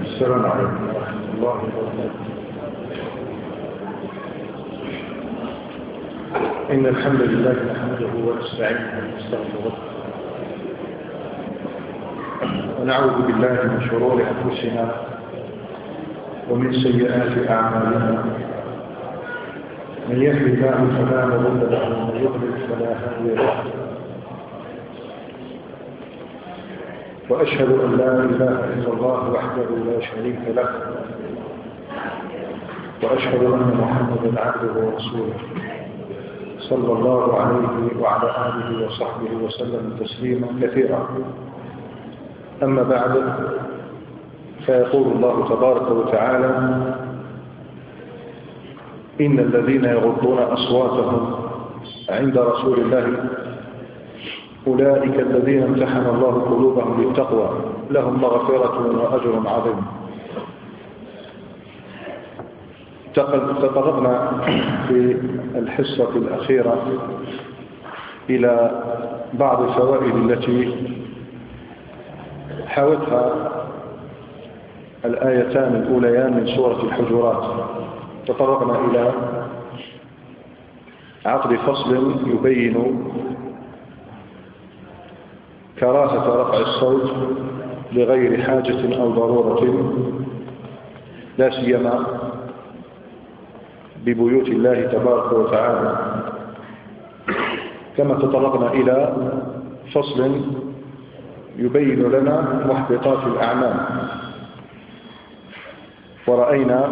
السلام عليكم ورحمة الله وبركاته. إن الحمد لله نحمده ونستعينه ونستغفره ونعوذ بالله من شرور أنفسنا ومن سيئات أعمالنا. من يهد الله فلا مضل له ومن يضلل فلا هادي له. وأشهد أن لا إله إلا الله وحده لا شريك له، وأشهد أن محمدا عبده ورسوله صلى الله عليه وعلى آله وصحبه وسلم تسليما كثيرا. أما بعد، فيقول الله تبارك وتعالى: إن الذين يغضون أصواتهم عند رسول الله أولئك الذين امتحن الله قلوبهم للتقوى لهم مغفرة وأجر عظيم. تطرقنا في الحصة الأخيرة إلى بعض الفوائد التي حاوتها الآيتان الأوليان من سورة الحجرات. تطرقنا إلى عقد فصل يبين كراهة رفع الصوت لغير حاجة أو ضرورة، لا سيما ببيوت الله تبارك وتعالى. كما تطرقنا إلى فصل يبين لنا محبطات الأعمال، ورأينا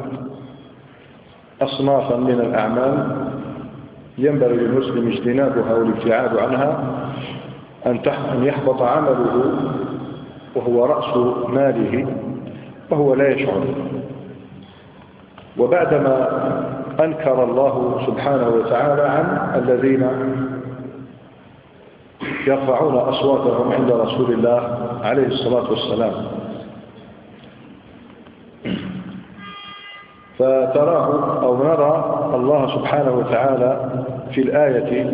أصنافا من الأعمال ينبغي للمسلم اجتنابها والابتعاد عنها، أن يحبط عمله وهو رأس ماله وهو لا يشعر. وبعدما أنكر الله سبحانه وتعالى عن الذين يرفعون أصواتهم عند رسول الله عليه الصلاة والسلام، فتراه أو نرى الله سبحانه وتعالى في الآية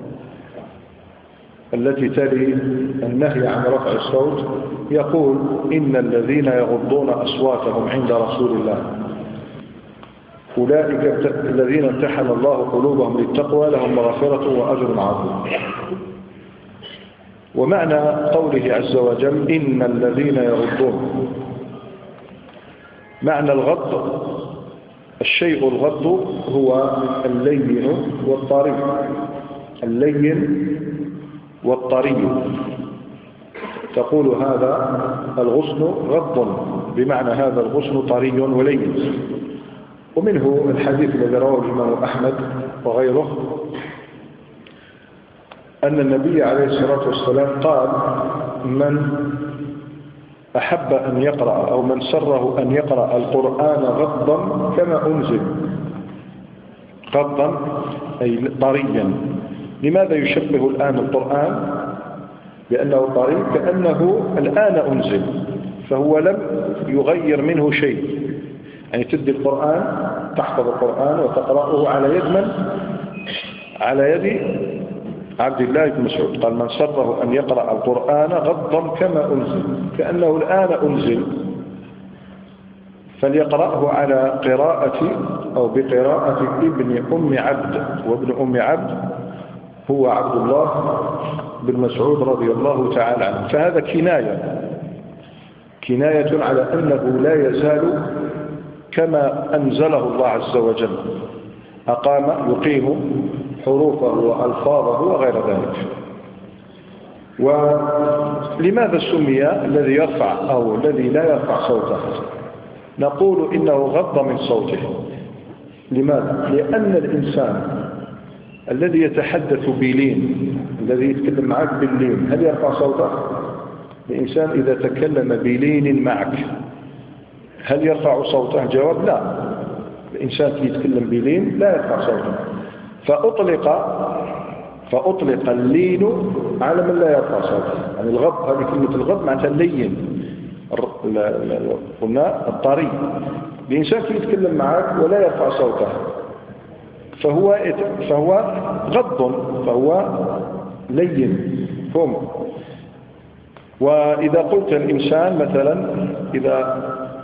التي تلي النهي عن رفع الصوت يقول: إن الذين يغضون أصواتهم عند رسول الله أولئك الذين امتحن الله قلوبهم للتقوى لهم مغفرة وأجر عظيم. ومعنى قوله عز وجل إن الذين يغضون، معنى الغض الشيء الغض هو اللين والطري، اللين والطري. تقول هذا الغصن غض، بمعنى هذا الغصن طري ولين. ومنه الحديث الذي رواه الإمام أحمد وغيره أن النبي عليه الصلاة والسلام قال: من أحب أن يقرأ أو من سره أن يقرأ القرآن غضا كما أنزل، غضا أي طريا. لماذا يشبه الآن القرآن بأنه طري؟ كأنه الآن أنزل، فهو لم يغير منه شيء. يعني تدي القرآن، تحفظ القرآن وتقرأه على يد من؟ على يد عبد الله بن مسعود. قال: من سره أن يقرأ القرآن غضا كما أنزل، كأنه الآن أنزل، فليقرأه على قراءة أو بقراءة ابن أم عبد. وابن أم عبد هو عبد الله بن مسعود رضي الله تعالى عنه. فهذا كناية على أنه لا يزال كما أنزله الله عز وجل، يقيم حروفه وألفاظه وغير ذلك. ولماذا سمي الذي يرفع أو الذي لا يرفع صوته؟ نقول إنه غض من صوته. لماذا؟ لأن الإنسان الذي يتحدث بلين، الذي يتكلم معك باللين، هل يرفع صوته؟ الإنسان إذا تكلم بلين معك هل يرفع صوته؟ جواب: لا. الإنسان يتكلم بلين لا يرفع صوته. فأطلق اللين على من لا يرفع صوته. يعني الغض، هذه كلمة الغض معناتها اللين، قلنا الطري. الإنسان يتكلم معك ولا يرفع صوته فهو غض، فهو لين. فهم. وإذا قلت الإنسان مثلا إذا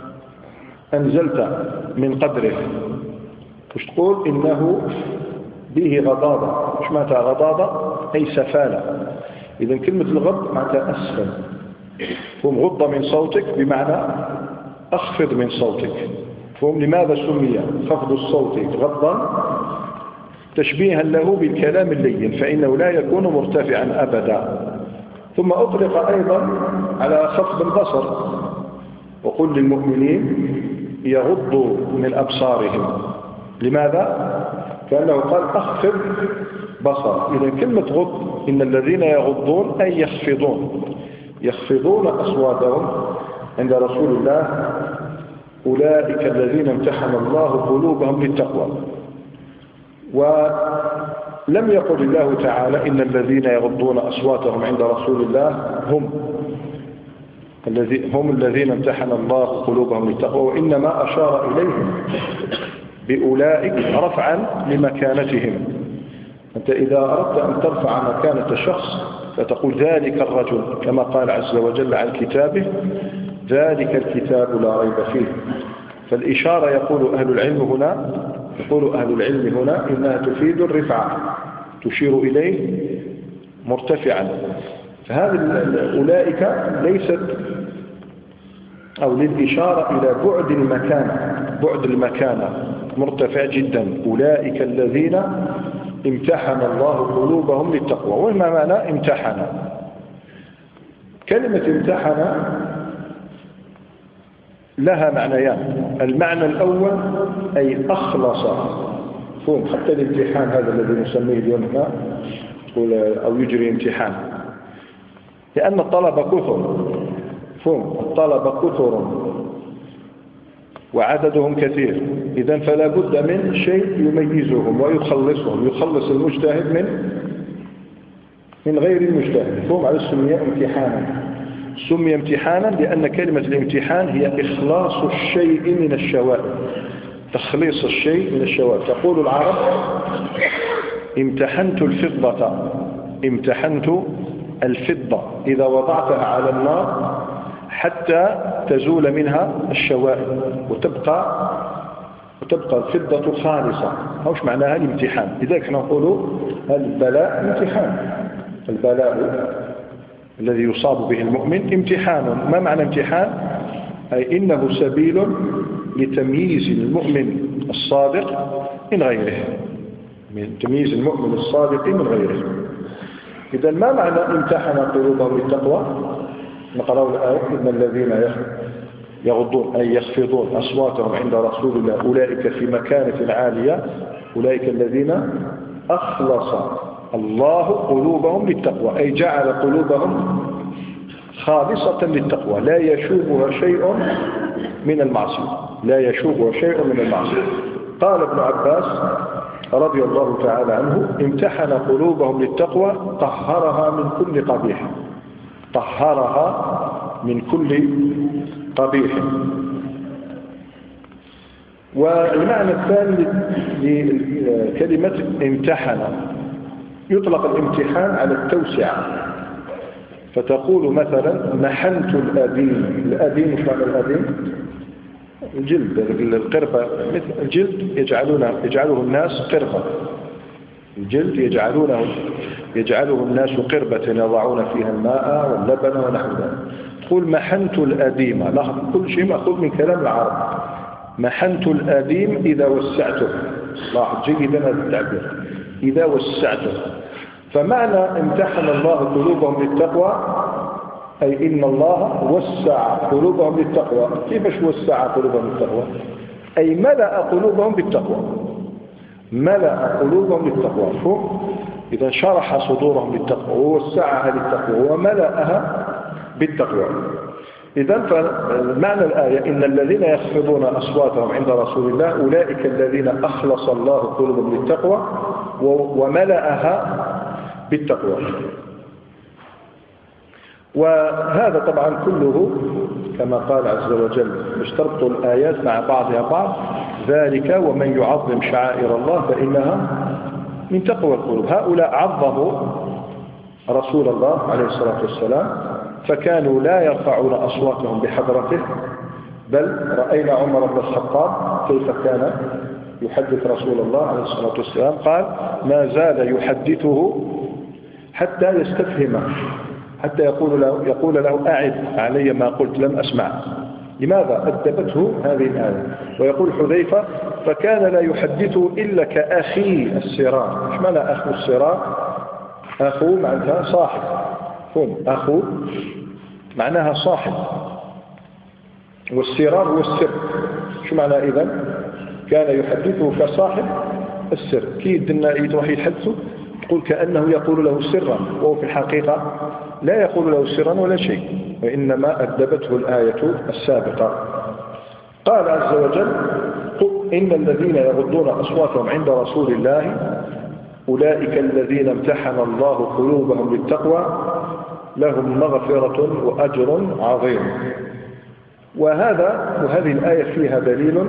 أنزلت من قدره، وش تقول؟ إنه به غضاضة. مش معناتها غضاضة؟ أي سفالة. إذا كلمة الغض معناتها أسفل. فهم غض من صوتك بمعنى أخفض من صوتك. فهم لماذا سمي خفض الصوت غضا؟ تشبيها له بالكلام اللين، فإنه لا يكون مرتفعا أبدا. ثم أطلق أيضا على خفض البصر، وقل للمؤمنين يغضوا من أبصارهم. لماذا؟ كأنه قال أخفض بصر. إذا كلمة غض، إن الذين يغضون أي يخفضون أصواتهم عند رسول الله أولئك الذين امتحن الله قلوبهم للتقوى. ولم يقل الله تعالى إن الذين يغضون أصواتهم عند رسول الله هم الذين امتحن الله قلوبهم للتقوى، وإنما أشار إليهم بأولئك رفعا لمكانتهم. أنت إذا أردت أن ترفع مكانة شخص فتقول ذلك الرجل، كما قال عز وجل عن كتابه ذلك الكتاب لا ريب فيه. فالإشارة يقول أهل العلم هنا إنها تفيد الرفعة، تشير إليه مرتفعا. فهذه أولئك ليست أو للإشارة إلى بعد المكانة مرتفع جدا. أولئك الذين امتحن الله قلوبهم للتقوى. وما معنى امتحن؟ كلمة امتحن لها معنيان. المعنى الأول أي أخلص. فهم حتى الامتحان هذا الذي نسميه اليوم هنا أو يجري امتحان، لأن الطلبة كثر. فهم الطلبة كثر وعددهم كثير، إذن فلا بد من شيء يميزهم ويخلصهم، يخلص المجتهد من غير المجتهد. فهم على سمي امتحانا لأن كلمة الامتحان هي إخلاص الشيء من الشوائب، تخليص الشيء من الشوائب. تقول العرب امتحنت الفضة إذا وضعتها على النار حتى تزول منها الشوائب وتبقى الفضة خالصة. هوش معناها الامتحان. لذلك نقول البلاء امتحان. البلاء الذي يصاب به المؤمن امتحان. ما معنى امتحان؟ أي إنه سبيل لتمييز المؤمن الصادق من غيره، من تمييز المؤمن الصادق من غيره. إذا ما معنى امتحن قلوبهم للتقوى؟ نقرأ الآية إن الذين يغضون أي يخفضون أصواتهم عند رسول الله أولئك في مكانة عالية، أولئك الذين أخلص الله قلوبهم للتقوى، أي جعل قلوبهم خالصة للتقوى لا يشوبها شيء من المعصية. قال ابن عباس رضي الله تعالى عنه امتحن قلوبهم للتقوى طهرها من كل قبيح. والمعنى الثاني لكلمة امتحن يطلق الامتحان على التوسعة، فتقول مثلا محنت الأديم. مش معنى الأديم؟ الجلد، القربة، مثل الجلد يجعله الناس قربة. الجلد يجعله الناس قربة يضعون فيها الماء واللبن ونحو ذلك. تقول محنت الأديم. لاحظ كل شيء مأخوذ من كلام العرب. محنت الأديم إذا وسعته. لاحظ جيدا هذا التعبير، إذا وسعته. فمعنى امتحن الله قلوبهم للتقوى أي إن الله وسع قلوبهم للتقوى. كيفش وسع قلوبهم للتقوى؟ أي ملأ قلوبهم بالتقوى. إذا شرح صدورهم للتقوى ووسعها للتقوى وملأها بالتقوى. إذا فمعنى الآية إن الذين يخفضون أصواتهم عند رسول الله أولئك الذين أخلص الله قلوبهم للتقوى وملأها بالتقوى. وهذا طبعا كله كما قال عز وجل اشترط الآيات مع بعضها بعض. ذلك ومن يعظم شعائر الله فإنها من تقوى القلوب. هؤلاء عظموا رسول الله عليه الصلاة والسلام، فكانوا لا يرفعون أصواتهم بحضرته بل رأينا عمر بن الخطاب كيف كان يحدث رسول الله عليه الصلاة والسلام، قال ما زال يحدثه حتى يستفهمه، حتى يقول له أعد علي ما قلت لم أسمع. لماذا؟ أدبته هذه الآية. ويقول حذيفة فكان لا يحدثه إلا كأخي السرار. إيش معنى أخو السرار؟ أخو معناها صاحب، أخو معناها صاحب، والسرار هو السر. شو معنى إذن؟ كان يحدثه كصاحب السر. كيد يتروح يحدثه تقول كأنه يقول له سرا، وهو في الحقيقة لا يقول له سرا ولا شيء، وإنما أدبته الآية السابقة. قال عز وجل إن الذين يغضون أصواتهم عند رسول الله أولئك الذين امتحن الله قلوبهم للتقوى لهم مغفرة وأجر عظيم. وهذه الآية فيها دليل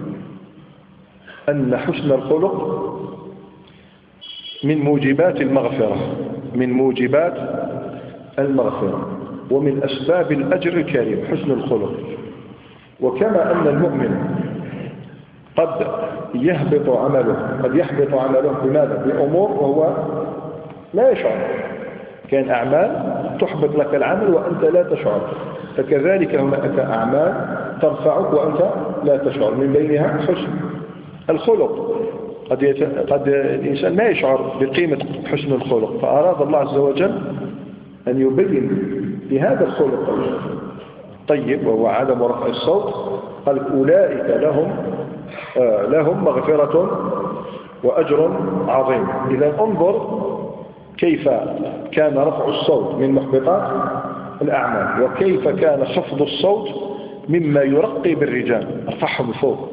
أن حسن الخلق من موجبات المغفرة، من موجبات المغفرة ومن أسباب الأجر الكريم حسن الخلق. وكما أن المؤمن قد يحبط عمله بماذا؟ بأمور وهو لا يشعر. كان أعمال تحبط لك العمل وأنت لا تشعر، فكذلك هناك أعمال ترفعك وأنت لا تشعر، من بينها حسن الخلق. قد الإنسان ما يشعر بقيمة حسن الخلق، فأراد الله عز وجل أن يبين بهذا الخلق طيب وهو عدم رفع الصوت. قال أولئك لهم مغفرة وأجر عظيم. إذا انظر كيف كان رفع الصوت من محبطات الأعمال، وكيف كان خفض الصوت مما يرقي بالرجال، ارفعهم فوق.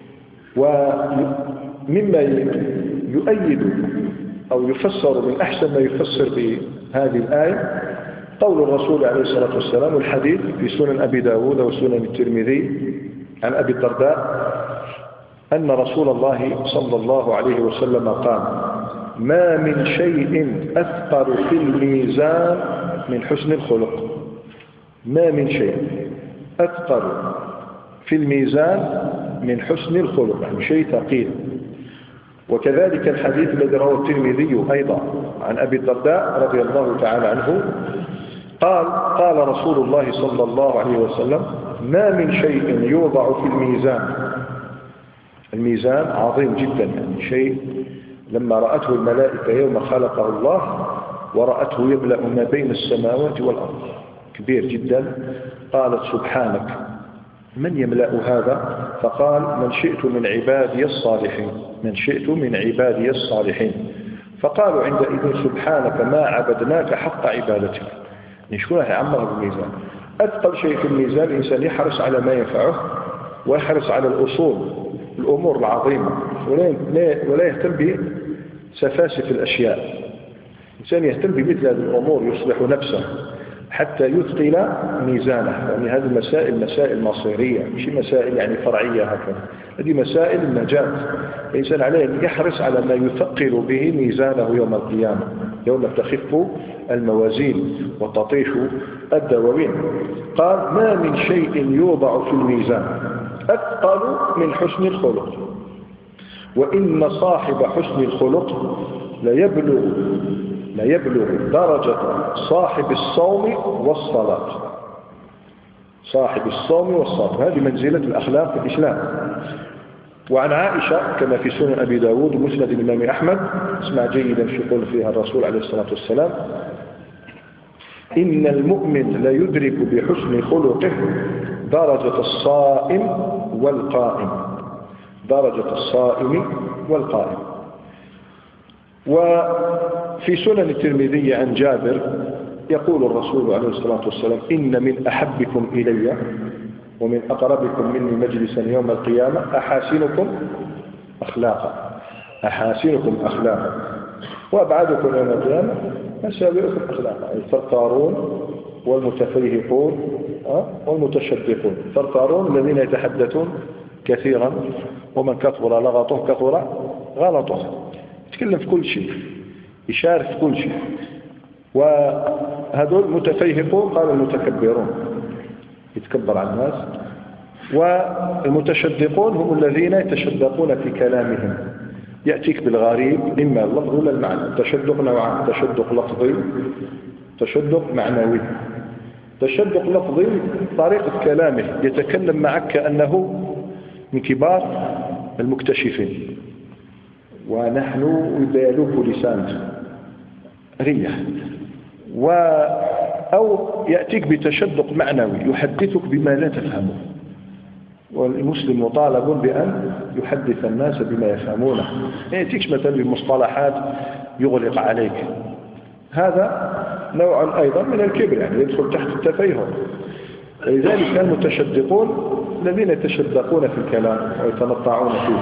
ومما يؤيد أو يفسر من أحسن ما يفسر بهذه الآية قول الرسول عليه الصلاة والسلام، والحديث في سنن أبي داود وسنن الترمذي عن أبي الدرداء أن رسول الله صلى الله عليه وسلم قال ما من شيء أثقل في الميزان من حسن الخلق. ما من شيء أثقل في الميزان من حسن الخلق، يعني شيء ثقيل. وكذلك الحديث الذي رواه الترمذي أيضا عن أبي الدرداء رضي الله تعالى عنه قال رسول الله صلى الله عليه وسلم ما من شيء يوضع في الميزان. الميزان عظيم جدا، يعني شيء لما رأته الملائكة يوم خلقه الله ورأته يملأ ما بين السماوات والأرض، كبير جدا. قالت سبحانك من يملأ هذا؟ فقال من شئت من عبادي الصالحين، من شئت من عبادي الصالحين. فقالوا عندئذ سبحانك ما عبدناك حق عبادتك. نشكونا يعمر بالميزان. أثقل شيء في الميزان الإنسان يحرص على ما ينفعه ويحرص على الأصول، الأمور العظيمة، ولا يهتم بسفاسف الأشياء. الإنسان يهتم بمثل هذه الأمور يصلح نفسه حتى يثقل ميزانه. يعني هذه المسائل مسائل مصيرية، مش مسائل يعني فرعية هكذا، هذه مسائل النجاة. الإنسان عليه أن يحرص على ما يثقل به ميزانه يوم القيامة، يوم تخف الموازين وتطيش الدواوين. قال ما من شيء يوضع في الميزان أثقل من حسن الخلق، وإن صاحب حسن الخلق ليبلغ درجة صاحب الصوم والصلاة. صاحب الصوم والصلاة هذه منزلة الأخلاق في الإسلام. وعن عائشة كما في سنن أبي داود ومسند الإمام أحمد، اسمع جيدا في قول فيها الرسول عليه الصلاة والسلام إن المؤمن لا يدرك بحسن خلقه درجة الصائم والقائم. درجة الصائم والقائم. وفي سنن الترمذي عن جابر يقول الرسول عليه الصلاة والسلام إن من أحبكم إلي ومن أقربكم مني مجلسا يوم القيامة أحاسنكم أخلاقا. أحاسنكم أخلاقا وأبعدكم يوم القيامة مساوئكم أخلاقا. الثرثارون والمتفيهقون والمتشدقون. الثرثارون الذين يتحدثون كثيرا ومن كثر لغطه كثر غلطه، يتكلم في كل شيء، يشارك في كل شيء. وهذول متفيهقون قال المتكبرون، يتكبر على الناس والمتشدقون هم الذين يتشدقون في كلامهم، يأتيك بالغريب إما اللفظ ولا المعنى. التشدق نوعان: تشدق لفظي، تشدق معنوي. تشدق لفظي طريقة كلامه، يتكلم معك كأنه من كبار المكتشفين، ونحن يبالوك لسانه ريح. أو يأتيك بتشدق معنوي، يحدثك بما لا تفهمه، والمسلم مطالب بأن يحدث الناس بما يفهمونه. ما يأتيكش مثلا بمصطلحات يغلق عليك، هذا نوع أيضا من الكبر، يعني يدخل تحت التفيهر. لذلك المتشدقون الذين يتشدقون في الكلام ويتنطعون فيه.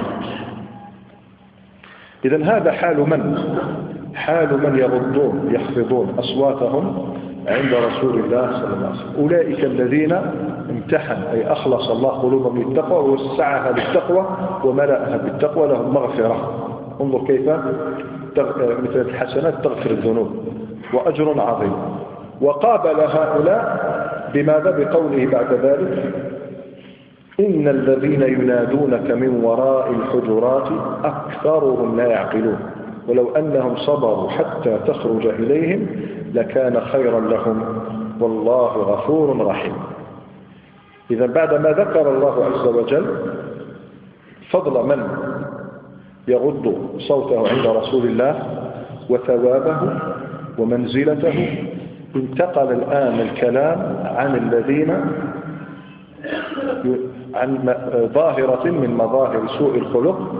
إذن هذا حال من يغضون يخفضون أصواتهم عند رسول الله صلى الله عليه وسلم. أولئك الذين امتحن أي أخلص الله قلوبهم للتقوى ووسعها للتقوى وملأها بالتقوى، لهم مغفرة. انظر كيف مثل الحسنات تغفر الذنوب وأجر عظيم. وقابل هؤلاء بماذا؟ بقوله بعد ذلك: إن الذين ينادونك من وراء الحجرات أكثرهم لا يعقلون ولو أنهم صبروا حتى تخرج إليهم لكان خيرا لهم والله غفور رحيم. إذا بعدما ذكر الله عز وجل فضل من يغض صوته عند رسول الله وثوابه ومنزلته، انتقل الآن الكلام عن الذين عن ظاهرة من مظاهر سوء الخلق.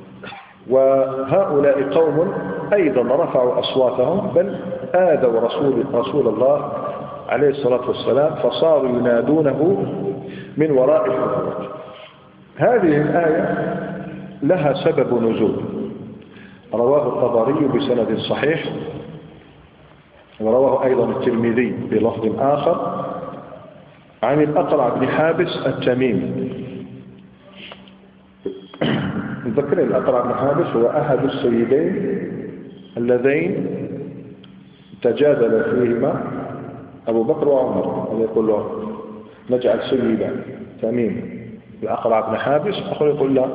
وهؤلاء قوم أيضا رفعوا أصواتهم بل آذوا رسول الله عليه الصلاة والسلام، فصاروا ينادونه من وراء الحجرات. هذه الآية لها سبب نزول، رواه الطبري بسند صحيح، ورواه أيضا الترمذي بلفظ آخر عن الأقرع بن حابس التميمي. نذكر الأقرع بن حابس هو أحد السيدين اللذين تجادل فيهما أبو بكر وعمر، هذا يقول له نجعل سيدا تميم الأقرع بن حابس، أخر يقول له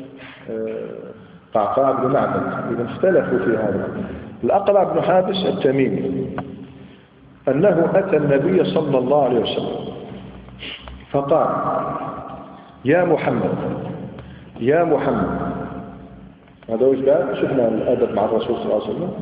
قعقاع بن معبد. إذا اختلفوا في هذا. الأقرع بن حابس التميمي أنه أتى النبي صلى الله عليه وسلم فقال: يا محمد يا محمد. هذا وش قال؟ شفنا الأدب مع الرسول صلى الله عليه وسلم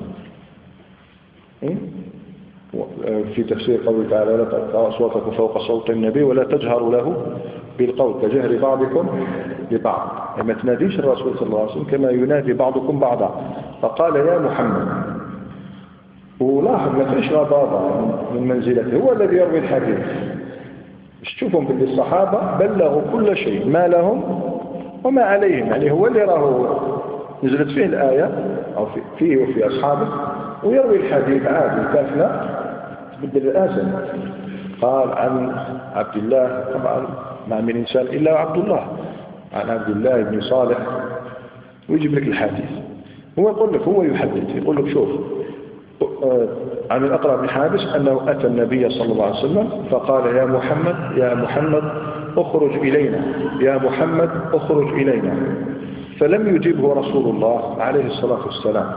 في تفسير قوله تعالى: لا ترفعوا أصواتكم فوق صوت النبي ولا تجهروا له بالقول كجهر بعضكم لبعض. ما تناديش الرسول صلى الله عليه وسلم كما ينادي بعضكم بعضا. فقال: يا محمد. ولاحظ ما فيش غضاضة من منزلته، هو الذي يروي الحديث. مش تشوفهم بالصحابة بلغوا كل شيء ما لهم وما عليهم، يعني هو اللي راه نزلت فيه الآية أو فيه وفي أصحابه، ويروي الحديث عادي كافنا تبدل الآسن. قال عن عبد الله، طبعا ما من إنسان إلا عبد الله، عن عبد الله بن صالح، ويجيب لك الحديث. هو يقول لك، هو يحدث، يقول لك شوف عن الأقرع بن حابس أنه أتى النبي صلى الله عليه وسلم فقال: يا محمد يا محمد اخرج إلينا، يا محمد اخرج إلينا. فلم يجيبه رسول الله عليه الصلاة والسلام.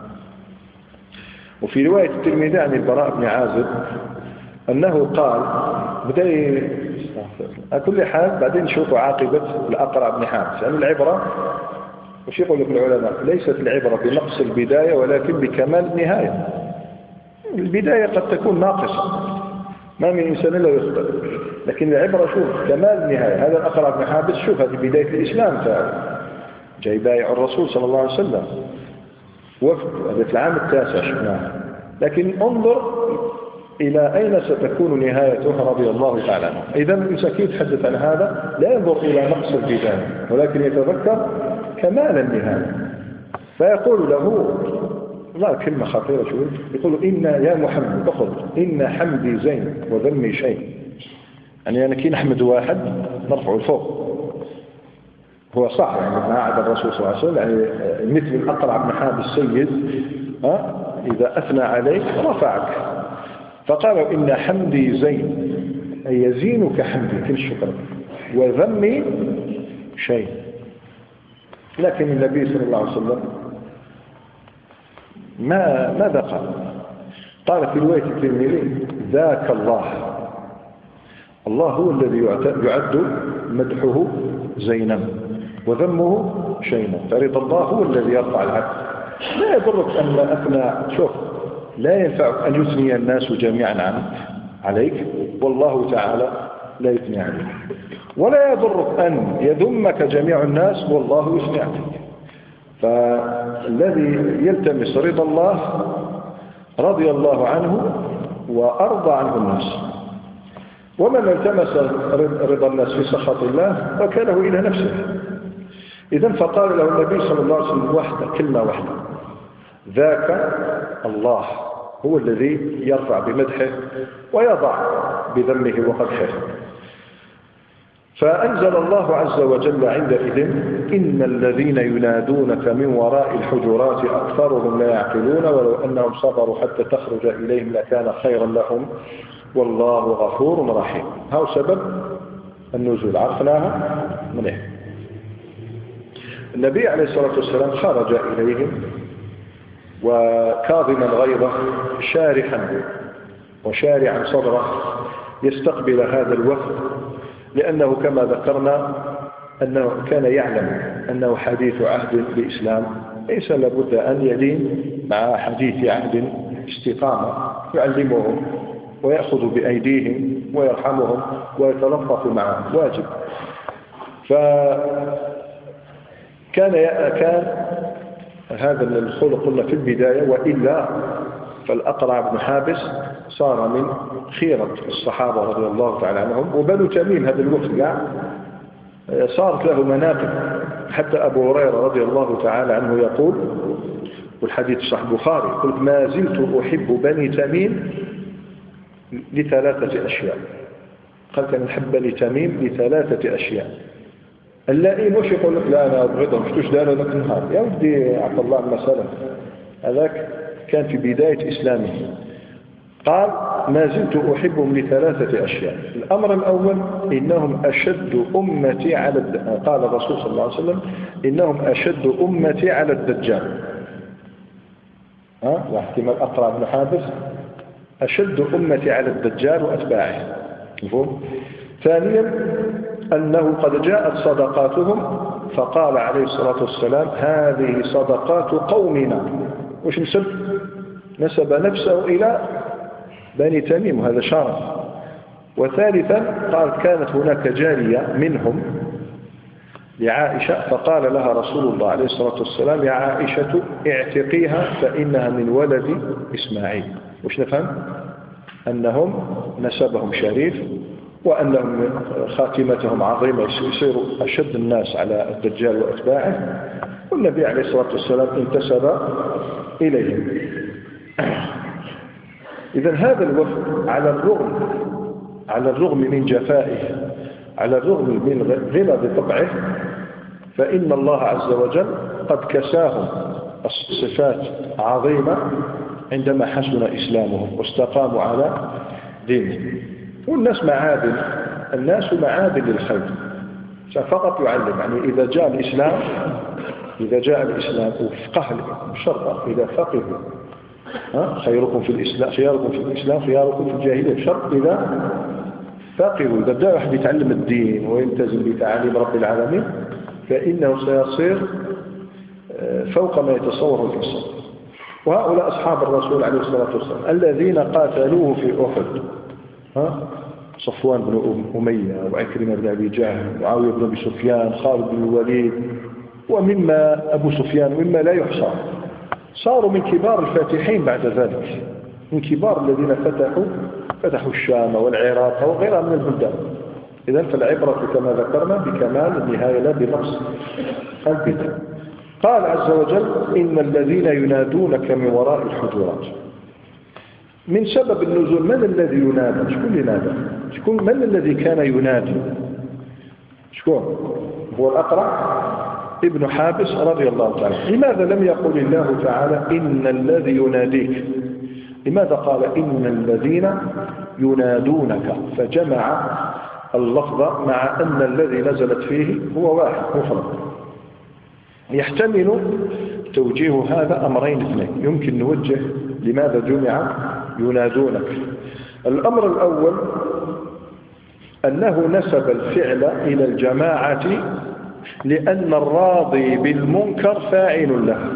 وفي رواية الترمذي عن البراء بن عازب أنه قال على كل حال بعدين نشوفوا عاقبة الأقرع بن حابس. يعني العبرة وش يقول لك العلماء؟ ليست العبرة بنقص البداية ولكن بكمال النهاية. البداية قد تكون ناقصة، ما من إنسان إلا يخطئ، لكن العبرة شوف كمال النهاية. هذا الأقرع بن حابس شوف هذه بداية الإسلام، جاي بايع الرسول صلى الله عليه وسلم وفد، هذا في العام 9 شفناه. لكن انظر إلى أين ستكون نهايته رضي الله تعالى عنه. إذا الإنسان يتحدث عن هذا لا ينظر إلى نقص البداية ولكن يتذكر كمال النهاية. فيقول له لا كلمة خطيرة شوي، يقول: إن يا محمد أخذ إن حمدي زين وذمي شيء. يعني أنا كي نحمد واحد نرفعه الفوق، هو صح يعني ما عدا الرسول صلى الله عليه وسلم، يعني مثل الأقرع بن حابس السيد إذا أثنى عليك رفعك. فقالوا: إن حمدي زين، أي يزينك حمدي، كل شكر وذم شيء. لكن النبي صلى الله عليه وسلم ماذا قال؟ قال في رواية الترمذي ذاك الله هو الذي يعد مدحه زينا وذمه شينا، فرضا الله هو الذي يرفع العبد. لا يضرك أن أثنى، شوف، لا ينفع أن يثني الناس جميعا عليك والله تعالى لا يثني عليك، ولا يضرك أن يذمك جميع الناس والله يثني عليك. فالذي يلتمس رضا الله رضي الله عنه وأرضى عنه الناس، ومن التمس رضا الناس في سخط الله وكله إلى نفسه. إذن فقال له النبي صلى الله عليه وسلم كلمة واحدة، ذاك الله هو الذي يرفع بمدحه ويضع بذمه وقدحه. فأنزل الله عز وجل عندئذ إن الذين ينادونك من وراء الحجرات أكثرهم لا يعقلون ولو أنهم صبروا حتى تخرج إليهم لكان خيرا لهم والله غفور رحيم. هذا سبب النزول، عرفناها منه. النبي عليه الصلاة والسلام خرج إليهم وكاظما غيظه شارحا صدره يستقبل هذا الوفد، لأنه كما ذكرنا أنه كان يعلم أنه حديث عهد بإسلام، ليس لابد أن يدين مع حديث عهد استقامة، يعلمهم ويأخذ بأيديهم ويرحمهم ويتلطف معهم، واجب. فكان هذا الخلق قلنا في البداية، وإلا فالأقرع بن حابس صار من خيرة الصحابة رضي الله تعالى عنهم. وبنو تميم هذا الوفد صارت له مناقب، حتى أبو هريرة رضي الله تعالى عنه يقول، والحديث صحيح البخاري، قلت ما زلت أحب بني تميم لثلاثة أشياء. قال كان نحب بني تميم لثلاثة أشياء. اللئيم وش يقول لك لا أنا أبغضهم مش داروا لك النهار يا ودي عبد الله المسألة، هذاك كان في بداية إسلامه. قال ما زلت أحبهم لثلاثة أشياء. الأمر الأول إنهم أشد أمتي على قال الرسول صلى الله عليه وسلم إنهم أشد أمتي على الدجال. واحتمال أقرأ بن حابس أشد أمتي على الدجال وأتباعه. ثانيا أنه قد جاءت صدقاتهم، فقال عليه الصلاة والسلام هذه صدقات قومنا. وش نسب نفسه إلى بني تميم، وهذا شرف. وثالثا قال كانت هناك جارية منهم لعائشة، فقال لها رسول الله عليه الصلاة والسلام يا عائشة اعتقيها فإنها من ولد إسماعيل. وش نفهم؟ أنهم نسبهم شريف وأنهم خاتمتهم عظيمة، يصيروا أشد الناس على الدجال وأتباعه، والنبي عليه الصلاة والسلام انتسب إليهم. إذن هذا الوفد على الرغم من جفائه، على الرغم من غلظ طبعه، فإن الله عز وجل قد كساهم صفات عظيمة عندما حسن إسلامهم واستقاموا على دينهم. والناس معادن، الناس معادن للخير، فقط يعلم. يعني إذا جاء الإسلام وفقه الشرع، إذا فقهوا خيركم في الإسلام خياركم في الجاهلية، بشرط إذا فقهوا، إذا بدأ واحد يتعلم الدين ويلتزم بتعاليم رب العالمين فإنه سيصير فوق ما يتصوره الإنسان. وهؤلاء أصحاب الرسول عليه الصلاة والسلام الذين قاتلوه في أحد، صفوان بن أمية وعكرمة بن أبي جهل ومعاوية بن أبي سفيان، خالد بن الوليد، ومما أبو سفيان مما لا يحصى، صاروا من كبار الفاتحين بعد ذلك، من كبار الذين فتحوا الشام والعراق وغيرها من البلدان. إذن فالعبرة كما ذكرنا بكمال النهاية لا بنقص البدء. قال عز وجل إن الذين ينادونك من وراء الحجرات. من سبب النزول من الذي ينادى؟ شكون ينادى؟ من الذي كان ينادي؟ شكون؟ هو الأقرع ابن حابس رضي الله تعالى. لماذا لم يقل الله تعالى إن الذي يناديك؟ لماذا قال إن الذين ينادونك؟ فجمع اللفظ مع أن الذي نزلت فيه هو واحد مفرد. يحتمل توجيه هذا أمرين اثنين، يمكن نوجه لماذا جمع ينادونك. الأمر الأول أنه نسب الفعل إلى الجماعة لأن الراضي بالمنكر فاعل له.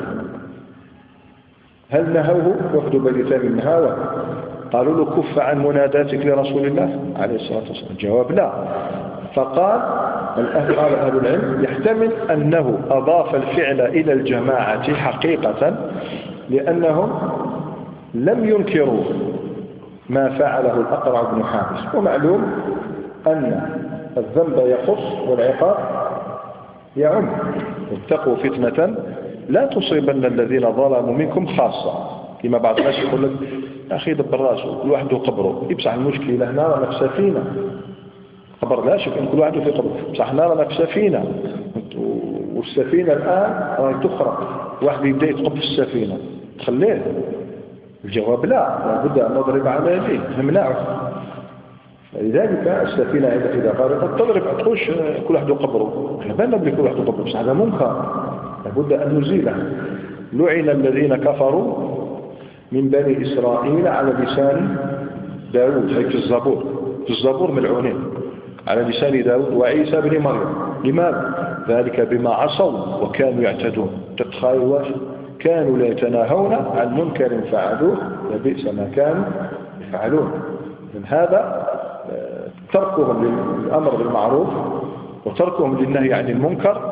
هل نهوه وفد بني تميم نهاوه؟ قالوا له كف عن مناداتك لرسول الله عليه الصلاة والسلام، الجواب لا. فقال قال أهل العلم يحتمل أنه أضاف الفعل إلى الجماعة حقيقة لأنهم لم ينكروا ما فعله الأقرع بن حابس، ومعلوم أن الذنب يخص والعقاب يعم. اتقوا فتنة لا تصيبن الذين ظلموا منكم خاصة. كما بعض الناس يقول لك أخي دبر راسه كل واحد قبره يبصح المشكلة هنا رانا في سفينة قبر، لا شك ان كل واحد في قبر، بصح هنا رانا في سفينة والسفينة الآن راهي تخرق، واحد يبدأ يتقب في السفينة تخليه؟ الجواب لا، لابد أن نضرب على يديه نمنعه. لذلك السفينة إذا غرقت تضرب تخش كل واحد قبره، احنا بالنا بلي كل واحد قبره، بس هذا منكر لابد أن نزيله. لعن الذين كفروا من بني إسرائيل على لسان داود، هيك في الزبور ملعونين على لسان داود وعيسى بن مريم. لماذا؟ ذلك بما عصوا وكانوا يعتدون. تتخيل كانوا لا يتناهون عن منكر فعلوه لبئس ما كانوا يفعلون. من هذا تركهم للأمر بالمعروف وتركهم للنهي عن المنكر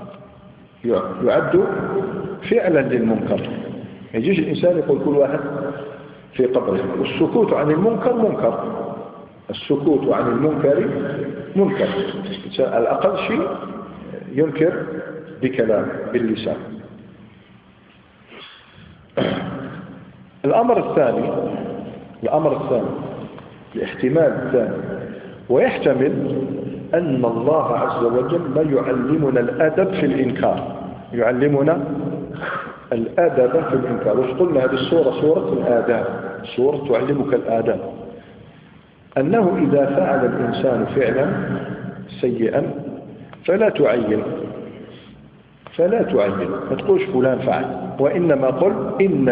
يعد فعلا للمنكر. ما يجيش الإنسان يقول كل واحد في قبره. والسكوت عن المنكر منكر، السكوت عن المنكر منكر. الأقل شيء ينكر بكلام باللسان. الأمر الثاني الاحتمال الثاني، ويحتمل أن الله عز وجل لا يعلمنا الأدب في الإنكار، يعلمنا الأدب في الإنكار. وش قلنا هذه السورة سورة الآداب، سورة تعلمك الآداب، أنه إذا فعل الإنسان فعلا سيئا فلا تعين، ما تقولش فلان فعل، وإنما قل إن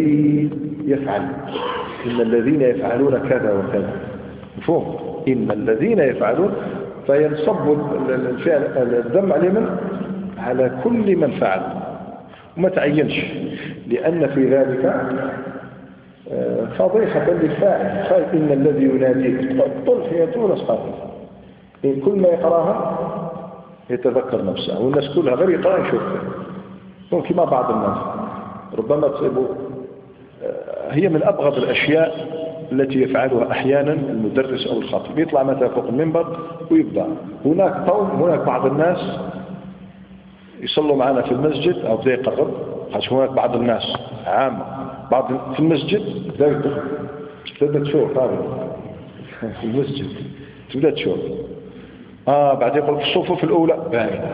الذين يفعلون كذا وكذا. مفهوم؟ إن الذين يفعلون، فينصب الفعل الذم على كل من فعل وما تعينش، لأن في ذلك فضيحة للفاعل. خايف إن الذي يناديك طل هي تونس خايف، إن كل ما يقراها يتذكر نفسه، والناس كلها غير يقرأ يشوف. ممكن ما بعض الناس ربما تصيبوا، هي من أبغض الأشياء التي يفعلها أحيانا المدرس أو الخطيب، يطلع مثلا فوق المنبر ويبدأ هناك بعض الناس يصلوا معنا في المسجد أو بدأ يقرب، هناك بعض الناس عامة بعض في المسجد تبدأ تشوف هذا في المسجد تبدأ تشوف بعد يقول في الصفوف الأولى باين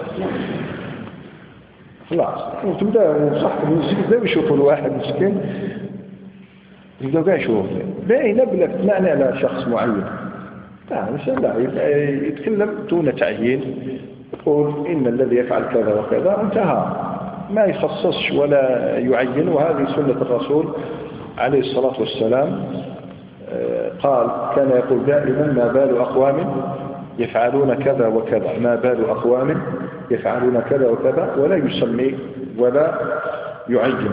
خلاص، وتبدأ صح في المسجد بدأ يشوفوا الواحد مسكين يبدأ قاعد يشوف باين بلا تمعني على شخص معين. لا يتكلم دون تعيين، يقول إن الذي يفعل كذا وكذا انتهى، ما يخصصش ولا يعين. وهذه سنة الرسول عليه الصلاة والسلام. قال كان يقول دائما ما بال أقوام يفعلون كذا وكذا، ما بال أقوام يفعلون كذا وكذا، ولا يسمي ولا يعين.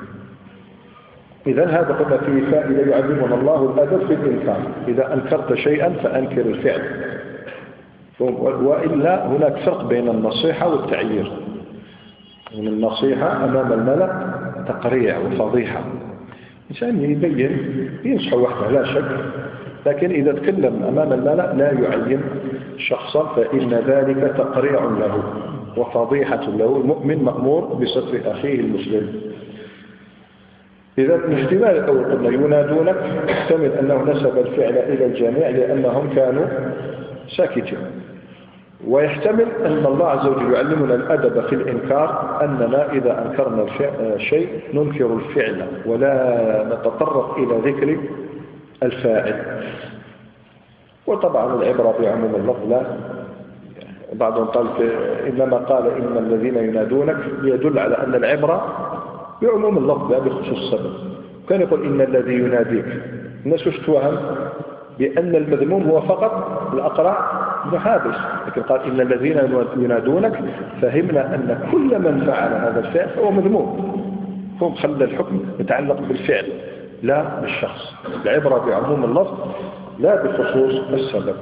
إذن هذا قلنا فيه فائدة يعلمنا الله الأدب في الإنكار. إذا أنكرت شيئا فأنكر الفعل، وإلا هناك فرق بين النصيحة والتعيير. من النصيحة أمام الملأ تقريع وفضيحة، إنسان يبين ينصح وحده لا شك، لكن إذا تكلم أمام الملأ لا يعين شخصا فإن ذلك تقريع له وفضيحة له. المؤمن مأمور بستر أخيه المسلم. إذا الاحتمال الأول قلنا ينادونك، يحتمل أنه نسب الفعل إلى الجميع لأنهم كانوا ساكتين، ويحتمل أن الله عز وجل يعلمنا الأدب في الإنكار، أننا إذا أنكرنا شيء ننكر الفعل ولا نتطرق إلى ذكر الفاعل. وطبعا العبرة بعموم اللفظ لا. بعضهم قال إنما قال إن الذين ينادونك يدل على أن العبرة بعموم اللفظ لا بخصوص السبب. كان يقول إن الذي يناديك، الناس توهم بأن المذموم هو فقط الأقرع بن حابس، لكن قال إن الذين ينادونك فهمنا أن كل من فعل هذا الفعل هو مذموم، هم خلى الحكم يتعلق بالفعل لا بالشخص. العبرة بعموم اللفظ لا بخصوص السبب.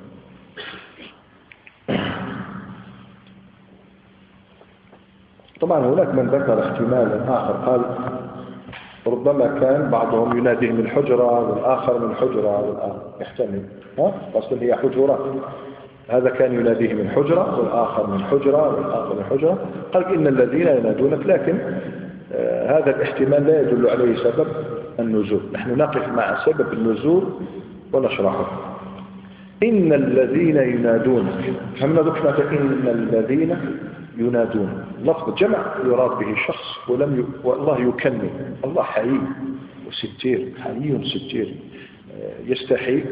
طبعا هناك من ذكر احتمالا آخر، قال ربما كان بعضهم يناديه من حجرة والآخر من حجرة والآخر يحتمل، أصلا هي حجرات، هذا كان يناديه من حجرة والآخر من حجرة والآخر من حجرة. قال إن الذين ينادونك، لكن هذا الاحتمال لا يدل عليه سبب النزول. نحن نقف مع سبب النزول ونشرحه. إن الذين ينادونك، فهمنا ذكرنا إن الذين ينادون لفظ جمع يراد به شخص والله يكلم. الله حي وستير، حي ستير، يستحي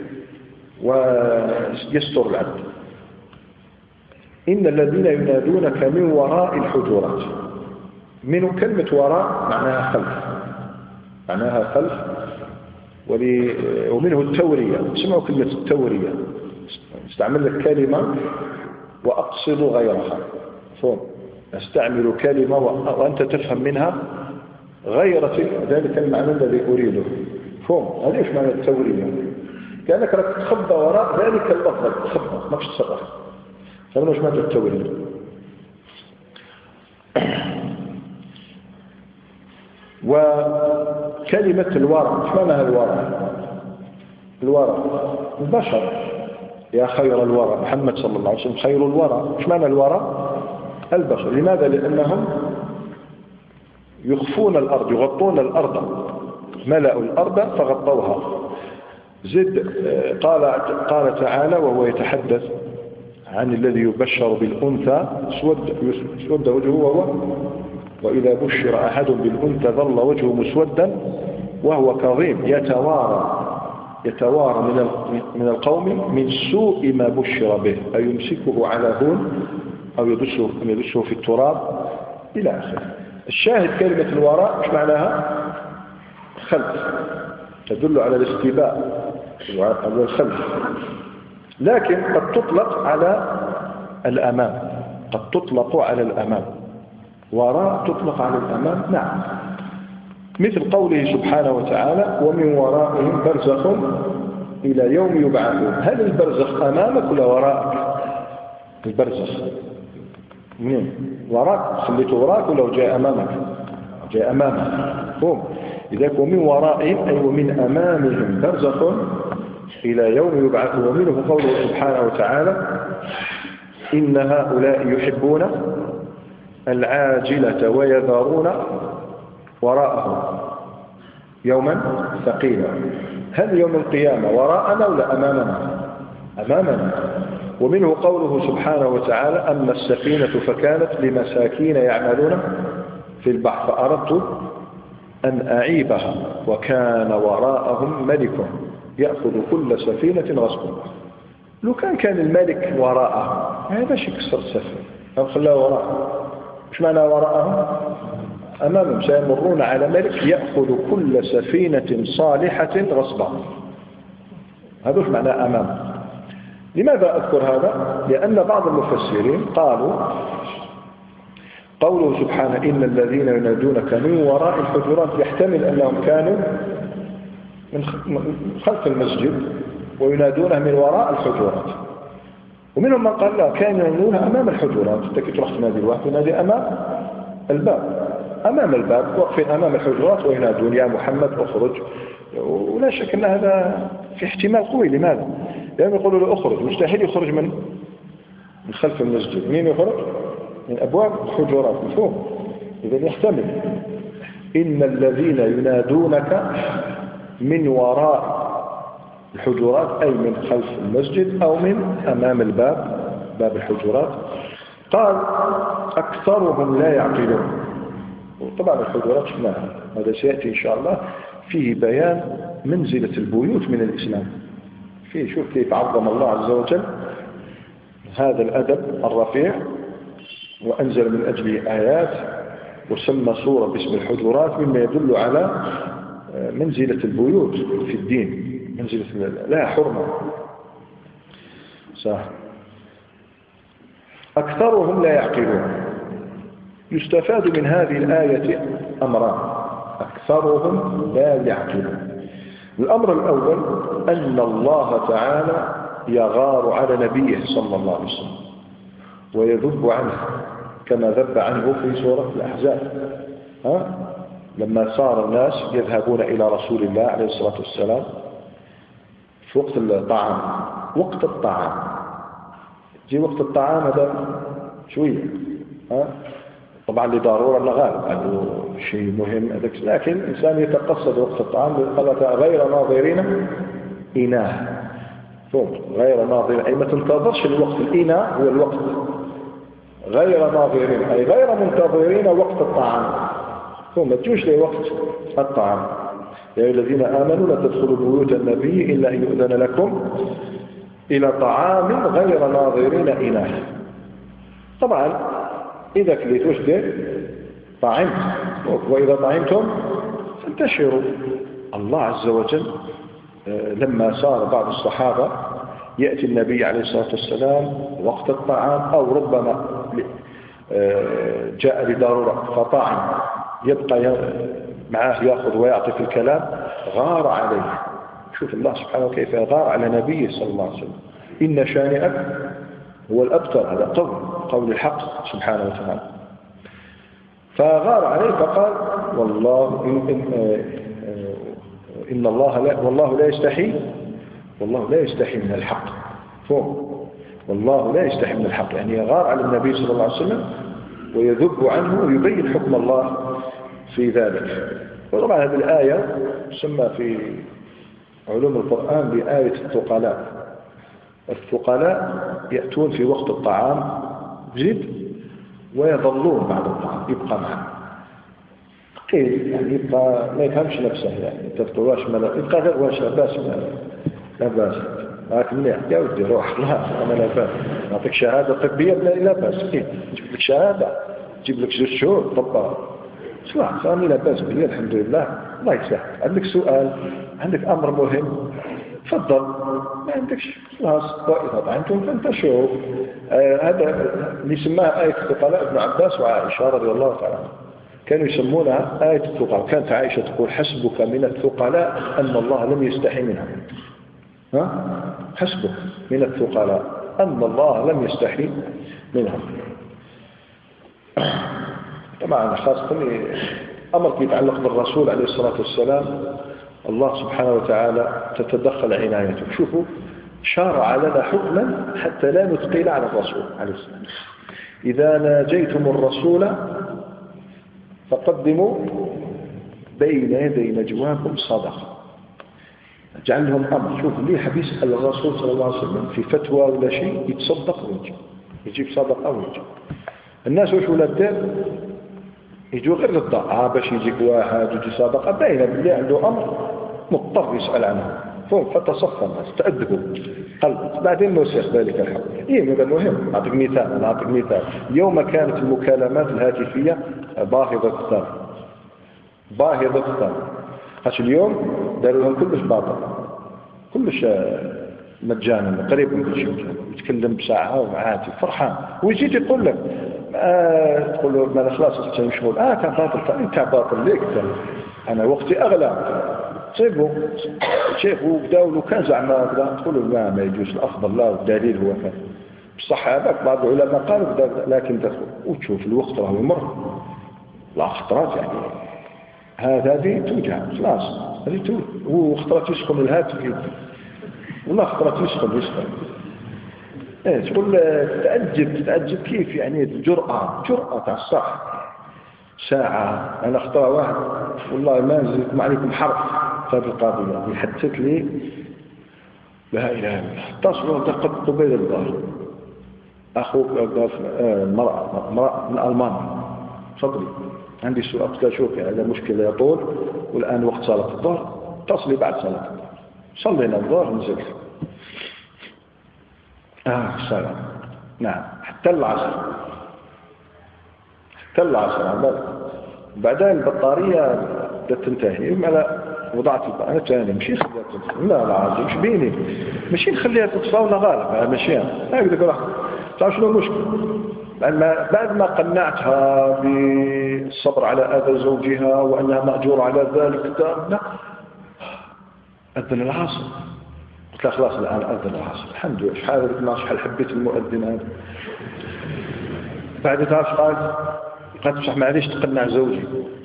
ويستر العبد. إن الذين ينادونك من وراء الحجرات، من كلمة وراء معناها خلف، معناها خلف، ومنه التورية، اسمعوا كلمة التورية، استعمل لك كلمة وأقصد غيرها، فهم استعمل كلمة وأنت تفهم منها غير ذلك المعنى الذي أريده، فهم هذا إيش معنى التورية؟ كأنك رك تخبى وراء ذلك اللفظ، تخبى ما تتصرف، فمن وش معنى التورية؟ وكلمة الورع، ايش معنى الورع؟ الورع البشر، يا خير الورع محمد صلى الله عليه وسلم خير الورع. ايش معنى الورع؟ البشر. لماذا؟ لأنهم يخفون الأرض، يغطون الأرض، ملأوا الأرض فغطوها. زد قال تعالى وهو يتحدث عن الذي يبشر بالأنثى اسود وجهه وإذا بشر أحد بالأنثى ظل وجهه مسودا وهو كظيم يتوارى من القوم من سوء ما بشر به، أي يمسكه على هون أو يدسه في التراب إلى آخره. الشاهد كلمة الوراء ايش معناها؟ خلف، تدل على الاستباء أو الخلف، لكن قد تطلق على الأمام، قد تطلق على الأمام. وراء تطلق على الأمام، نعم، مثل قوله سبحانه وتعالى ومن ورائهم برزخ إلى يوم يبعثون. هل البرزخ أمامك ولا وراءك؟ البرزخ منين؟ وراك، خليته وراك ولو جاء أمامك؟ جاء أمامك. هم إذا ومن ورائهم أي ومن أمامهم برزخ إلى يوم يبعثون. ومنه قوله سبحانه وتعالى إن هؤلاء يحبون العاجلة ويذرون وراءهم يوما ثقيلا. هل يوم القيامة وراءنا ولا أمامنا؟ أمامنا. ومنه قوله سبحانه وتعالى أما السفينة فكانت لمساكين يعملون في البحر فأردت أن أعيبها وكان وراءهم ملك يأخذ كل سفينة غصبا. لو كان الملك وراءه هذا شيء كسر السفينة أو خلاه وراءه. إيش معنى وراءهم؟ أمامهم سيمرون على ملك يأخذ كل سفينة صالحة غصبا. هذا إيش معنى أمام؟ لماذا أذكر هذا؟ لأن بعض المفسرين قالوا قوله سبحانه إن الذين ينادونك من وراء الحجرات يحتمل أنهم كانوا من خلف المسجد وينادونه من وراء الحجرات. ومنهم من قال لا، كانوا ينادونه أمام الحجرات. تكي تروح تنادي الواحد ينادي أمام الباب، أمام الباب، واقفين أمام الحجرات وينادون يا محمد أخرج. ولا شك أن هذا في احتمال قوي. لماذا؟ لأنهم يقولوا له أخرج، مستحيل يخرج من خلف المسجد. مين يخرج؟ من أبواب الحجرات، مفهوم؟ إذن يحتمل إن الذين ينادونك من وراء الحجرات أي من خلف المسجد أو من أمام الباب، باب الحجرات. قال أكثرهم لا يعقلون. طبعا الحجرات شفناها، هذا سيأتي إن شاء الله فيه بيان منزلة البيوت من الإسلام، شوف كيف عظم الله عز وجل هذا الأدب الرفيع، وأنزل من أجله آيات، وسمى سورة باسم الحجرات، مما يدل على منزلة البيوت في الدين، منزلة لا حرمة. صح. أكثرهم لا يعقلون. يستفاد من هذه الآية أمران: أكثرهم لا يعقلون. الأمر الأول أن الله تعالى يغار على نبيه صلى الله عليه وسلم ويذب عنه كما ذب عنه في سورة الأحزاب. لما صار الناس يذهبون إلى رسول الله عليه الصلاة والسلام في وقت الطعام، وقت الطعام جي وقت الطعام هذا شوية طبعا لضرورة غالب عنده شيء مهم هذاك، لكن الإنسان يتقصد وقت الطعام غير ناظرين إناه. غير ناظرين أي ما تنتظرش الوقت، الإناء هو الوقت، غير ناظرين أي غير منتظرين وقت الطعام، ما تجوش لوقت الطعام. يا أيها الذين آمنوا لا تدخلوا بيوت النبي إلا أن يؤذن لكم إلى طعام غير ناظرين إناه. طبعا إذا كليتوش دير طعمت، وإذا طعمتم فانتشروا. الله عز وجل لما صار بعض الصحابة يأتي النبي عليه الصلاة والسلام وقت الطعام، أو ربما جاء لضرورة فطعم، يبقى معاه يأخذ ويعطي في الكلام، غار عليه. شوف الله سبحانه كيف غار على نبيه صلى الله عليه وسلم: إن شانئك هو الأبتر. هذا قول الحق سبحانه وتعالى. فغار عليه فقال: والله إن الله والله لا يستحي، والله لا يستحي من الحق. والله لا يستحي من الحق، يعني يغار على النبي صلى الله عليه وسلم ويذب عنه ويبين حكم الله في ذلك. وطبعا هذه الآية تسمى في علوم القرآن بآية الثقلاء. الثقلاء يأتون في وقت الطعام جد ويظلون بعد الطعام، يبقى معه يعني يبقى ما يفهمش نفسه، يعني تذكر واش يبقى غير واش لا باس معك مليح يا ودي روح، لا انا لا باس، نعطيك شهاده طبيه لا باس، نجيب لك شهاده، نجيب لك 6 شهور طبها خلاص انا لا باس بي الحمد لله. الله يسهل. عندك سؤال، عندك امر مهم، تفضل. ما عندكش خلاص، وإذا طعمتم فانتشروا. هذا اللي سماها آية الثقلاء ابن عباس وعائشة رضي الله تعالى كانوا يسمونها آية الثقلاء. كانت عائشة تقول: حسبك من الثقلاء أن الله لم يستحي منها. حسبك من الثقلاء أن الله لم يستحي منهم. طبعا خاصة أمر يتعلق بالرسول عليه الصلاة والسلام، الله سبحانه وتعالى تتدخل عنايته. شوفوا شرع لنا حكما حتى لا نثقل على الرسول عليه الصلاة والسلام: إذا ناجيتم الرسول فقدموا بين يدي نجواكم صدقة. جعل لهم أمر. شوف ليه حب يسأل الرسول صلى الله عليه وسلم في فتوى ولا شيء، يتصدق ويجي يجيب صدقة ويجي. الناس وش ولا الدار يجوا غير للدار باش يجيك واحد يجي صدقة، باينة باللي عنده أمر مضطر يسأل عنه. فتصفى الناس، تأدبوا قلب، بعدين نسيخ ذلك الحق. هذا مهم. أعطيك مثال. يوم كانت المكالمات الهاتفية باهظة الثمن، خاش اليوم داروا لهم كلش باطل، كلش مجانا، قريب من كل شيء. يتكلم بساعة وعاتي فرحان، ويجي يقول لك تقول له ما خلاص انت مشغول، كان باطل، انت باطل ليك، انا وقتي اغلى. صيبوا شيخوا بداوا لو كان زعما كذا، تقول له ما يجوز، الافضل لا، والدليل هو كذا. بصح هذاك بعض العلماء قالوا لكن تدخل وتشوف الوقت راه يمر، لا خطرات يعني هذه توجع خلاص، هذه توجع. وخطرات يسخن الهاتف، والله خطرات يسخن. تقول تتعجب كيف يعني الجرأة تاع الصح. ساعة أنا اختار واحد والله ما نزلت عليكم حرف في هذه القضية، يحدثت لي لا إله إلا الله. اتصلوا قبيل الظهر، أخوك امرأة من ألمانيا، تفضلي عندي سؤال. قلت شوف هذا مشكلة يطول، والآن وقت صلاة الظهر، اتصلي بعد صلاة الظهر. صلينا الظهر نزلت سلام. نعم حتى العصر بعدين البطارية تنتهي وضعت أنا تاني مشي خليها تطفى. لا عادي مش بيني مشي نخليها تطفى ولا غالب ماشي هكذا راح تعرف شنو المشكل. بعد ما قنعتها بالصبر على أذى زوجها وأنها مأجورة على ذلك لا أذن العصر. قلت لها خلاص الآن أذن العصر الحمد لله. شحال حبيت المؤذن هذا. بعد تعرف قالت بصح معليش تقنع زوجي.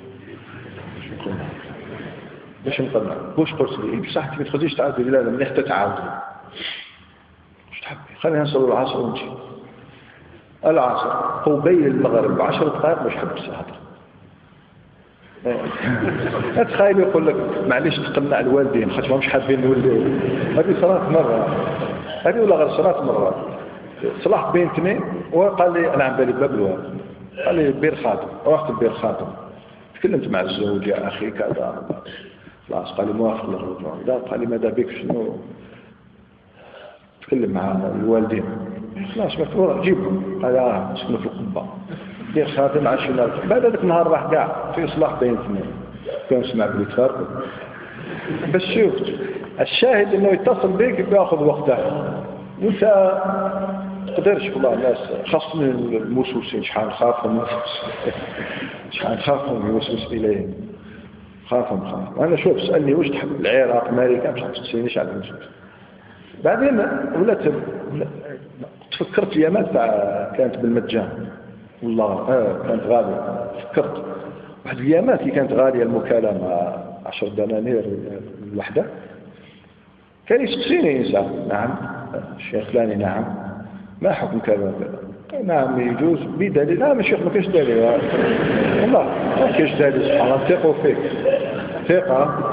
باش نقنع واش قلت لي بصح ما تخرجيش تعاودي لا ملي حتى تعاودي واش تحبي خلينا نصلوا العصر ونجي. العصر قبيل المغرب 10 دقائق باش حب الهضره. اتخيل يقول لك معليش تقنع الوالدين خاطر مش حابين نوليو. هذه صرات مره هذه ولا غير صرات مره صلاح بين اثنين وقال لي انا عم بالي باب الوالد قال لي بير خادم. رحت البير خادم تكلمت مع الزوج يا اخي كذا خلاص قال لي موافق للرجوع. لا قال لي ماذا بك شنو تكلم مع الوالدين خلاص مكروه جيبهم. قال سكنوا في القبه دير خادم 20,000. بعد ذاك النهار راح كاع في اصلاح بين اثنين كان سمع بلي تفارقوا. بس شفت الشاهد انه يتصل بك بياخذ وقته وانت تقدرش. والله الناس خاصة الموسوسين شحال نخافهم يوسوس اليهم خافهم. انا شوف سالني واش تحب العراق امريكا مش تسالنيش على الموسوس. بعدين ولات تفكرت في ايامات كانت بالمجان والله كانت غاليه. فكرت واحد الايامات اللي كانت غاليه المكالمه 10 دنانير الوحده. كان يسقسيني انسان نعم الشيخ فلاني نعم ما حكم كذا نعم يجوز بدليل. لا الشيخ ما كاينش دليل والله ما كاينش دليل سبحان الله ثقوا فيك ثقه.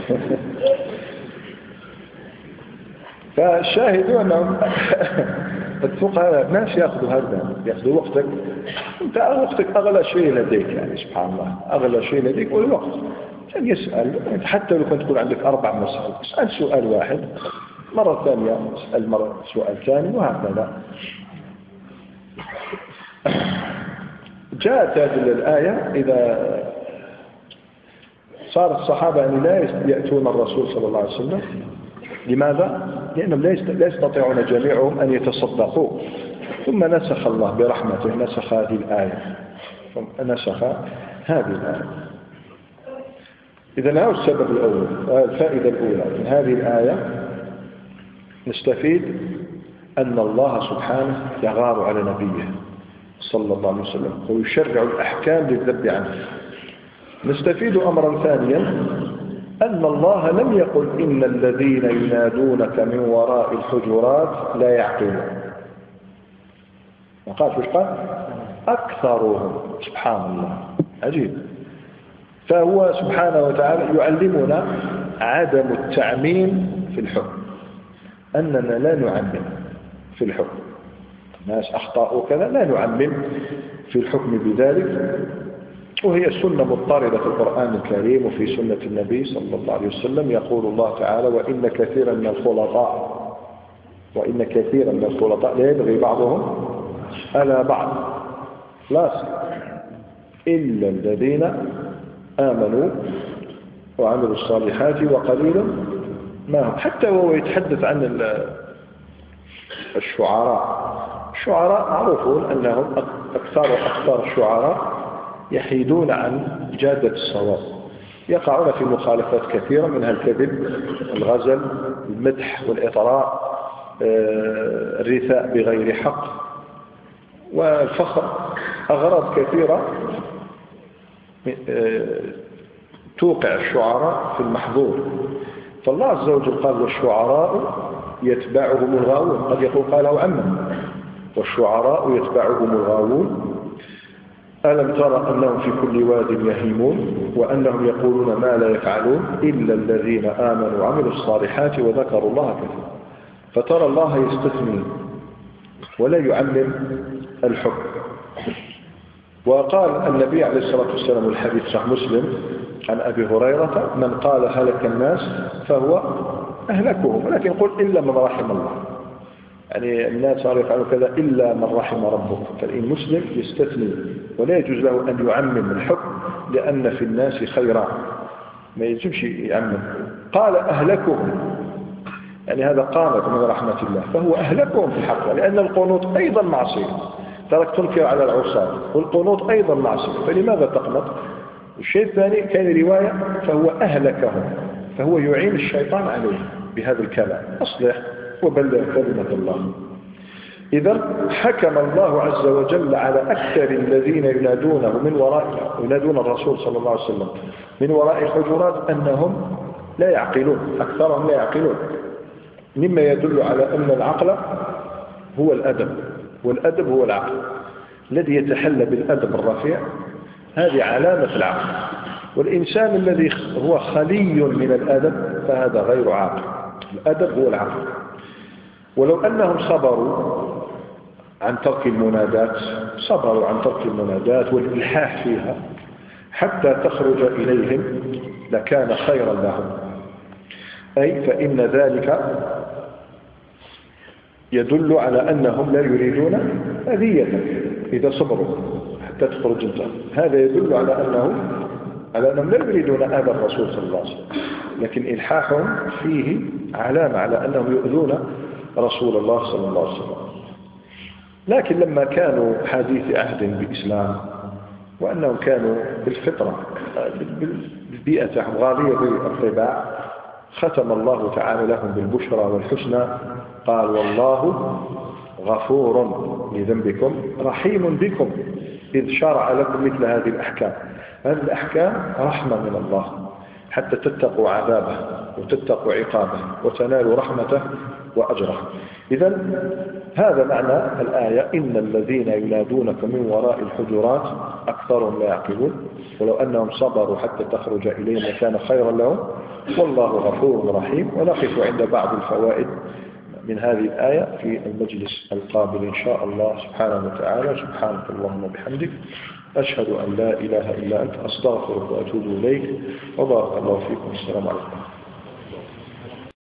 فالشاهد انهم الفقهاء الناس ياخذوا هذا ياخذوا وقتك. انت وقتك اغلى شيء لديك يعني سبحان الله اغلى شيء لديك هو الوقت. كان يسال حتى لو كنت تقول عندك 4 مسائل اسال سؤال واحد مرة ثانية اسأل مرة سؤال ثاني وهكذا. جاءت هذه الآية إذا صار الصحابة أن لا يأتون الرسول صلى الله عليه وسلم. لماذا؟ لأنهم لا يستطيعون جميعهم أن يتصدقوا. ثم نسخ الله برحمته نسخ هذه الآية. إذن هذا السبب الأول. الفائدة الأولى من هذه الآية نستفيد أن الله سبحانه يغار على نبيه صلى الله عليه وسلم ويشرع الأحكام للذب عنه. نستفيد أمرا ثانيا أن الله لم يقل إن الذين ينادونك من وراء الحجرات لا يعقلون. وقال فيش قال أكثرهم سبحان الله عجيب. فهو سبحانه وتعالى يعلمنا عدم التعميم في الحكم. أننا لا نعمم في الحكم. الناس أخطأوا كذا لا نعمم في الحكم بذلك. وهي سنة مضطردة في القرآن الكريم وفي سنة النبي صلى الله عليه وسلم. يقول الله تعالى وإن كثيرا من الخلطاء لا يبغي بعضهم على بعض خلاص إلا الذين آمنوا وعملوا الصالحات وقليل ما هم. حتى وهو يتحدث عن الشعراء معروفون أنهم أكثر الشعراء يحيدون عن جادة الصواب. يقعون في مخالفات كثيرة منها الكذب الغزل المدح والإطراء الرثاء بغير حق والفخر. أغراض كثيرة توقع الشعراء في المحظور. فالله عز وجل قال والشعراء يتبعهم الغاوون. قد يقول قاله عما والشعراء يتبعهم الغاوون ألم ترى أنهم في كل واد يهيمون وأنهم يقولون ما لا يفعلون إلا الذين آمنوا وعملوا الصالحات وذكروا الله كثيرا. فترى الله يستثني ولا يعلم الحكم. وقال النبي عليه الصلاة والسلام الحديث صحيح مسلم عن أبي هريرة من قال هلك الناس فهو أهلكهم، ولكن قل إلا من رحم الله. يعني الناس صاروا يفعلوا كذا إلا من رحم ربك، فالإن مسلم يستثني ولا يجوز له أن يعمم الحكم، لأن في الناس خيرا، ما يجوز يعمم. قال أهلكهم، يعني هذا قانط من رحمة الله، فهو أهلكهم في الحق، لأن القنوط أيضا معصية، ترك تنكر على العصاة، والقنوط أيضا معصية، فلماذا تقنط؟ الشيء الثاني كان رواية فهو أهلكهم، فهو يعين الشيطان عليه بهذا الكلام، أصلح وبلغ كلمة الله. إذا حكم الله عز وجل على أكثر الذين ينادونه من وراء، ينادون الرسول صلى الله عليه وسلم من وراء الحجرات أنهم لا يعقلون، أكثرهم لا يعقلون، مما يدل على أن العقل هو الأدب، والأدب هو العقل. الذي يتحلى بالأدب الرفيع هذه علامة العقل، والإنسان الذي هو خلي من الأدب فهذا غير عاقل. الأدب هو العقل. ولو أنهم صبروا عن ترك المنادات، صبروا عن ترك المنادات والإلحاح فيها حتى تخرج إليهم لكان خيرا لهم، أي فإن ذلك يدل على أنهم لا يريدون أذية إذا صبروا حتى تخرج انت، هذا يدل على أنهم لا يريدون أذى الرسول صلى الله عليه وسلم، لكن إلحاحهم فيه علامة على أنهم يؤذون رسول الله صلى الله عليه وسلم. لكن لما كانوا حديث عهد بإسلام، وأنهم كانوا بالفطرة بالبيئة غالية بالطباع، ختم الله تعالى لهم بالبشرى والحسنى، قال والله غفور لذنبكم رحيم بكم إذ شرع لكم مثل هذه الأحكام. هذه الأحكام رحمة من الله حتى تتقوا عذابه وتتقوا عقابه وتنالوا رحمته وأجره. إذن هذا معنى الآية، إن الذين ينادونك من وراء الحجرات أكثرهم لا يعقلون، ولو أنهم صبروا حتى تخرج إليهم لكان خيرا لهم والله غفور رحيم. ونقف عند بعض الفوائد من هذه الآية في المجلس القابل إن شاء الله سبحانه وتعالى. سبحانك اللهم وبحمدك، أشهد أن لا إله إلا أنت، أستغفرك وأتوب إليك، وبارك الله فيكم. السلام عليكم.